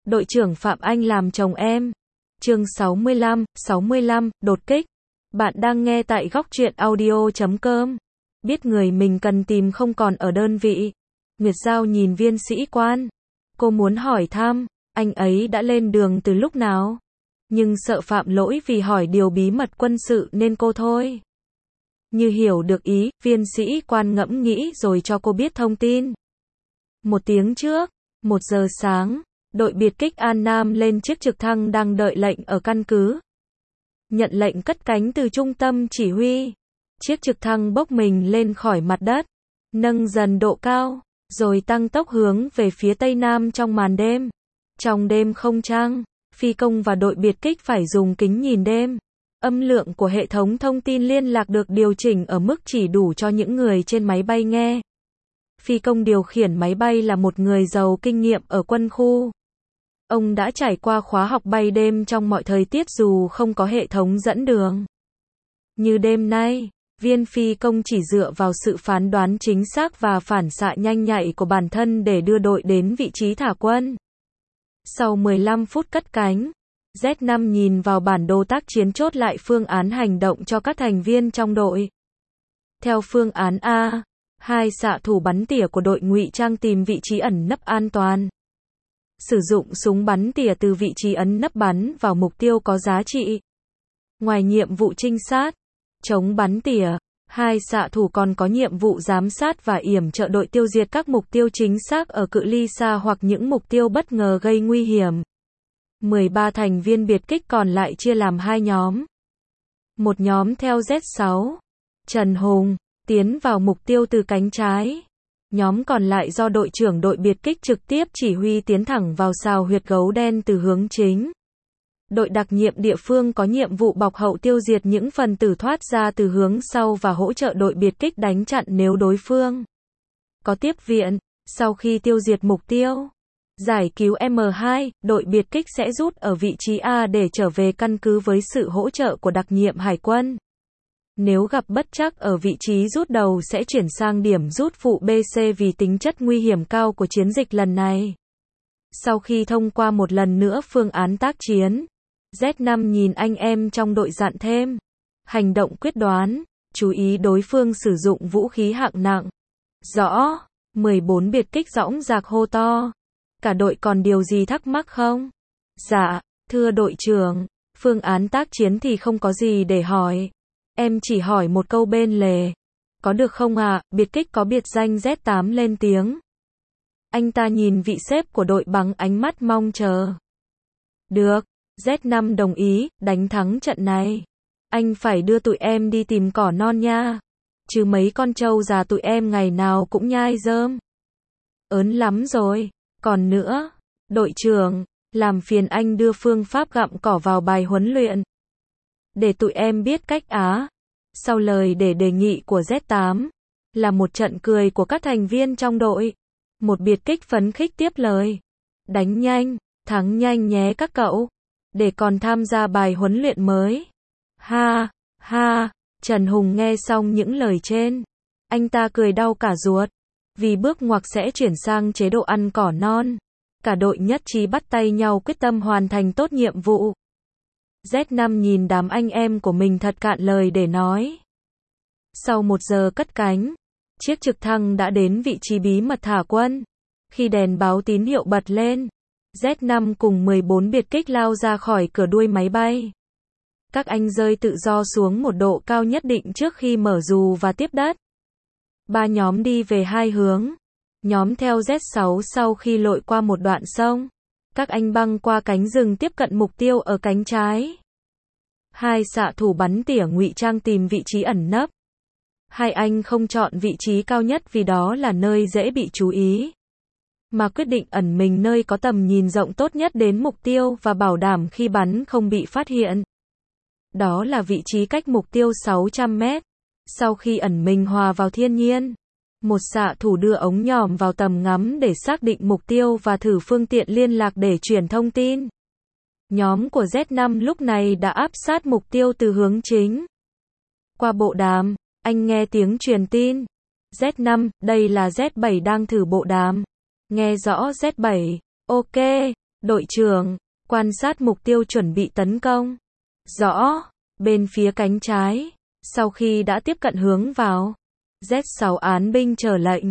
đội trưởng Phạm Anh làm chồng em. Chương 65, đột kích. Bạn đang nghe tại góc truyện audio.com. Biết người mình cần tìm không còn ở đơn vị. Nguyệt Giao nhìn viên sĩ quan. Cô muốn hỏi thăm, anh ấy đã lên đường từ lúc nào? Nhưng sợ phạm lỗi vì hỏi điều bí mật quân sự nên cô thôi. Như hiểu được ý, viên sĩ quan ngẫm nghĩ rồi cho cô biết thông tin. 1 tiếng trước, 1 giờ sáng, đội biệt kích An Nam lên chiếc trực thăng đang đợi lệnh ở căn cứ. Nhận lệnh cất cánh từ trung tâm chỉ huy. Chiếc trực thăng bốc mình lên khỏi mặt đất, nâng dần độ cao, rồi tăng tốc hướng về phía tây nam trong màn đêm. Trong đêm không trăng, phi công và đội biệt kích phải dùng kính nhìn đêm. Âm lượng của hệ thống thông tin liên lạc được điều chỉnh ở mức chỉ đủ cho những người trên máy bay nghe. Phi công điều khiển máy bay là một người giàu kinh nghiệm ở quân khu. Ông đã trải qua khóa học bay đêm trong mọi thời tiết dù không có hệ thống dẫn đường. Như đêm nay, viên phi công chỉ dựa vào sự phán đoán chính xác và phản xạ nhanh nhạy của bản thân để đưa đội đến vị trí thả quân. Sau 15 phút cất cánh, Z5 nhìn vào bản đồ tác chiến chốt lại phương án hành động cho các thành viên trong đội. Theo phương án A, 2 xạ thủ bắn tỉa của đội ngụy trang tìm vị trí ẩn nấp an toàn. Sử dụng súng bắn tỉa từ vị trí ẩn nấp bắn vào mục tiêu có giá trị. Ngoài nhiệm vụ trinh sát, chống bắn tỉa, 2 xạ thủ còn có nhiệm vụ giám sát và yểm trợ đội tiêu diệt các mục tiêu chính xác ở cự ly xa hoặc những mục tiêu bất ngờ gây nguy hiểm. 13 thành viên biệt kích còn lại chia làm 2 nhóm. Một nhóm theo Z6, Trần Hùng, tiến vào mục tiêu từ cánh trái. Nhóm còn lại do đội trưởng đội biệt kích trực tiếp chỉ huy tiến thẳng vào sào huyệt gấu đen từ hướng chính. Đội đặc nhiệm địa phương có nhiệm vụ bọc hậu tiêu diệt những phần tử thoát ra từ hướng sau và hỗ trợ đội biệt kích đánh chặn nếu đối phương có tiếp viện. Sau khi tiêu diệt mục tiêu, giải cứu M2, đội biệt kích sẽ rút ở vị trí A để trở về căn cứ với sự hỗ trợ của đặc nhiệm hải quân. Nếu gặp bất trắc ở vị trí rút đầu sẽ chuyển sang điểm rút phụ BC vì tính chất nguy hiểm cao của chiến dịch lần này. Sau khi thông qua một lần nữa phương án tác chiến, Z5 nhìn anh em trong đội dặn thêm. Hành động quyết đoán, chú ý đối phương sử dụng vũ khí hạng nặng. Rõ, 14 biệt kích dõng dạc hô to. Cả đội còn điều gì thắc mắc không? Dạ, thưa đội trưởng, phương án tác chiến thì không có gì để hỏi. Em chỉ hỏi một câu bên lề. Có được không ạ? Biệt kích có biệt danh Z8 lên tiếng. Anh ta nhìn vị sếp của đội bằng ánh mắt mong chờ. Được, Z5 đồng ý, đánh thắng trận này. Anh phải đưa tụi em đi tìm cỏ non nha. Chứ mấy con trâu già tụi em ngày nào cũng nhai rơm. Ớn lắm rồi. Còn nữa, đội trưởng, làm phiền anh đưa phương pháp gặm cỏ vào bài huấn luyện. Để tụi em biết cách á. Sau lời để đề nghị của Z8, là một trận cười của các thành viên trong đội. Một biệt kích phấn khích tiếp lời. Đánh nhanh, thắng nhanh nhé các cậu. Để còn tham gia bài huấn luyện mới. Ha, ha, Trần Hùng nghe xong những lời trên. Anh ta cười đau cả ruột. Vì bước ngoặt sẽ chuyển sang chế độ ăn cỏ non. Cả đội nhất trí bắt tay nhau quyết tâm hoàn thành tốt nhiệm vụ. Z5 nhìn đám anh em của mình thật cạn lời để nói. Sau 1 giờ cất cánh, chiếc trực thăng đã đến vị trí bí mật thả quân. Khi đèn báo tín hiệu bật lên, Z5 cùng 14 biệt kích lao ra khỏi cửa đuôi máy bay. Các anh rơi tự do xuống một độ cao nhất định trước khi mở dù và tiếp đất. 3 nhóm đi về 2 hướng. Nhóm theo Z6 sau khi lội qua một đoạn sông. Các anh băng qua cánh rừng tiếp cận mục tiêu ở cánh trái. 2 xạ thủ bắn tỉa ngụy trang tìm vị trí ẩn nấp. 2 anh không chọn vị trí cao nhất vì đó là nơi dễ bị chú ý. Mà quyết định ẩn mình nơi có tầm nhìn rộng tốt nhất đến mục tiêu và bảo đảm khi bắn không bị phát hiện. Đó là vị trí cách mục tiêu 600 mét. Sau khi ẩn mình hòa vào thiên nhiên, một xạ thủ đưa ống nhòm vào tầm ngắm để xác định mục tiêu và thử phương tiện liên lạc để truyền thông tin. Nhóm của Z5 lúc này đã áp sát mục tiêu từ hướng chính. Qua bộ đàm, anh nghe tiếng truyền tin. Z5, đây là Z7 đang thử bộ đàm. Nghe rõ Z7. Ok, Đội trưởng, quan sát mục tiêu chuẩn bị tấn công. Rõ, bên phía cánh trái. Sau khi đã tiếp cận hướng vào, Z6 án binh chờ lệnh.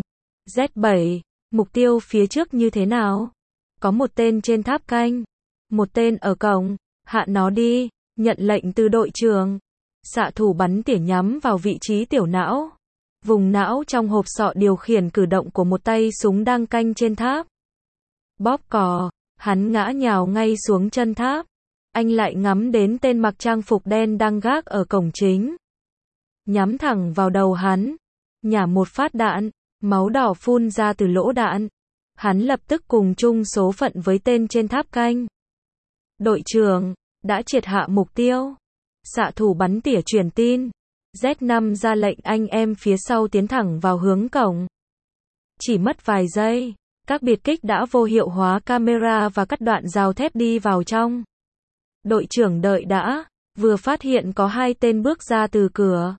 Z7, mục tiêu phía trước như thế nào? Có một tên trên tháp canh, một tên ở cổng, hạ nó đi, nhận lệnh từ đội trưởng. Xạ thủ bắn tỉa nhắm vào vị trí tiểu não. Vùng não trong hộp sọ điều khiển cử động của một tay súng đang canh trên tháp. Bóp cò, hắn ngã nhào ngay xuống chân tháp. Anh lại ngắm đến tên mặc trang phục đen đang gác ở cổng chính. Nhắm thẳng vào đầu hắn. Nhả một phát đạn, máu đỏ phun ra từ lỗ đạn. Hắn lập tức cùng chung số phận với tên trên tháp canh. Đội trưởng, đã triệt hạ mục tiêu. Xạ thủ bắn tỉa truyền tin. Z5 ra lệnh anh em phía sau tiến thẳng vào hướng cổng. Chỉ mất vài giây, các biệt kích đã vô hiệu hóa camera và cắt đoạn rào thép đi vào trong. Đội trưởng đợi đã, vừa phát hiện có hai tên bước ra từ cửa.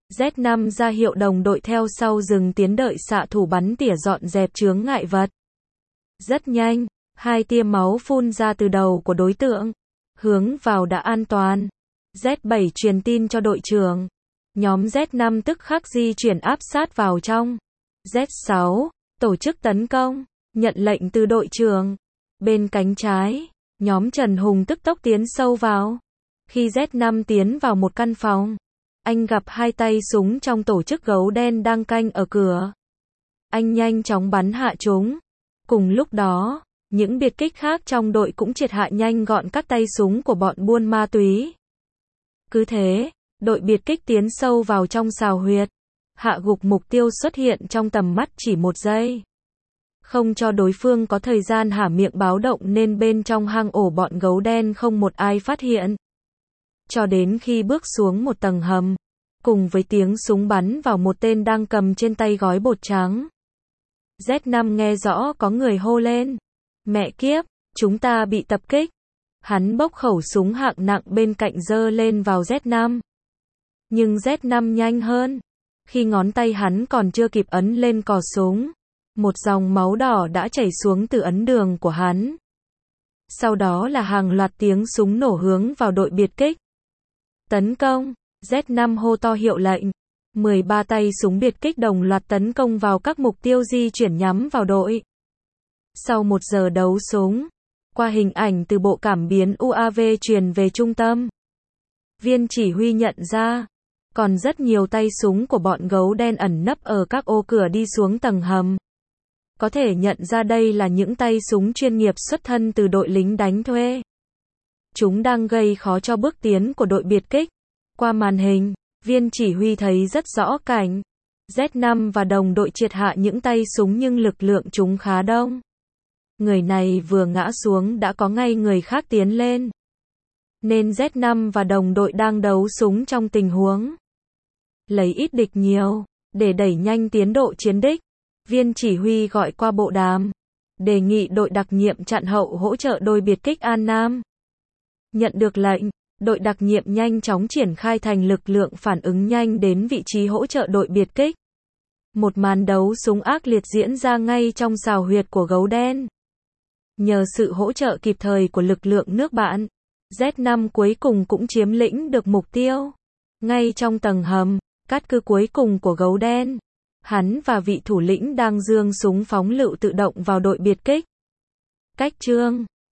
Z5 ra hiệu đồng đội theo sau dừng tiến đợi xạ thủ bắn tỉa dọn dẹp chướng ngại vật. Rất nhanh, hai tia máu phun ra từ đầu của đối tượng. Hướng vào đã an toàn. Z7 truyền tin cho đội trưởng. Nhóm Z5 tức khắc di chuyển áp sát vào trong. Z6, tổ chức tấn công, nhận lệnh từ đội trưởng. Bên cánh trái, nhóm Trần Hùng tức tốc tiến sâu vào. Khi Z5 tiến vào một căn phòng, anh gặp hai tay súng trong tổ chức gấu đen đang canh ở cửa. Anh nhanh chóng bắn hạ chúng. Cùng lúc đó, những biệt kích khác trong đội cũng triệt hạ nhanh gọn các tay súng của bọn buôn ma túy. Cứ thế, đội biệt kích tiến sâu vào trong xào huyệt. Hạ gục mục tiêu xuất hiện trong tầm mắt chỉ một giây. Không cho đối phương có thời gian há miệng báo động nên bên trong hang ổ bọn gấu đen không một ai phát hiện. Cho đến khi bước xuống một tầng hầm, cùng với tiếng súng bắn vào một tên đang cầm trên tay gói bột trắng. Z5 nghe rõ có người hô lên. Mẹ kiếp, chúng ta bị tập kích. Hắn bốc khẩu súng hạng nặng bên cạnh giơ lên vào Z5. Nhưng Z5 nhanh hơn. Khi ngón tay hắn còn chưa kịp ấn lên cò súng, một dòng máu đỏ đã chảy xuống từ ấn đường của hắn. Sau đó là hàng loạt tiếng súng nổ hướng vào đội biệt kích. Tấn công, Z5 hô to hiệu lệnh. 13 tay súng biệt kích đồng loạt tấn công vào các mục tiêu di chuyển nhắm vào đội. Sau 1 giờ đấu súng, qua hình ảnh từ bộ cảm biến UAV truyền về trung tâm, viên chỉ huy nhận ra, còn rất nhiều tay súng của bọn gấu đen ẩn nấp ở các ô cửa đi xuống tầng hầm. Có thể nhận ra đây là những tay súng chuyên nghiệp xuất thân từ đội lính đánh thuê. Chúng đang gây khó cho bước tiến của đội biệt kích. Qua màn hình, viên chỉ huy thấy rất rõ cảnh. Z5 và đồng đội triệt hạ những tay súng nhưng lực lượng chúng khá đông. Người này vừa ngã xuống đã có ngay người khác tiến lên. Nên Z5 và đồng đội đang đấu súng trong tình huống lấy ít địch nhiều, để đẩy nhanh tiến độ chiến đích. Viên chỉ huy gọi qua bộ đàm, đề nghị đội đặc nhiệm chặn hậu hỗ trợ đội biệt kích An Nam. Nhận được lệnh, đội đặc nhiệm nhanh chóng triển khai thành lực lượng phản ứng nhanh đến vị trí hỗ trợ đội biệt kích. Một màn đấu súng ác liệt diễn ra ngay trong xào huyệt của gấu đen. Nhờ sự hỗ trợ kịp thời của lực lượng nước bạn, Z5 cuối cùng cũng chiếm lĩnh được mục tiêu. Ngay trong tầng hầm, cát cứ cuối cùng của gấu đen, hắn và vị thủ lĩnh đang giương súng phóng lựu tự động vào đội biệt kích. Cách chương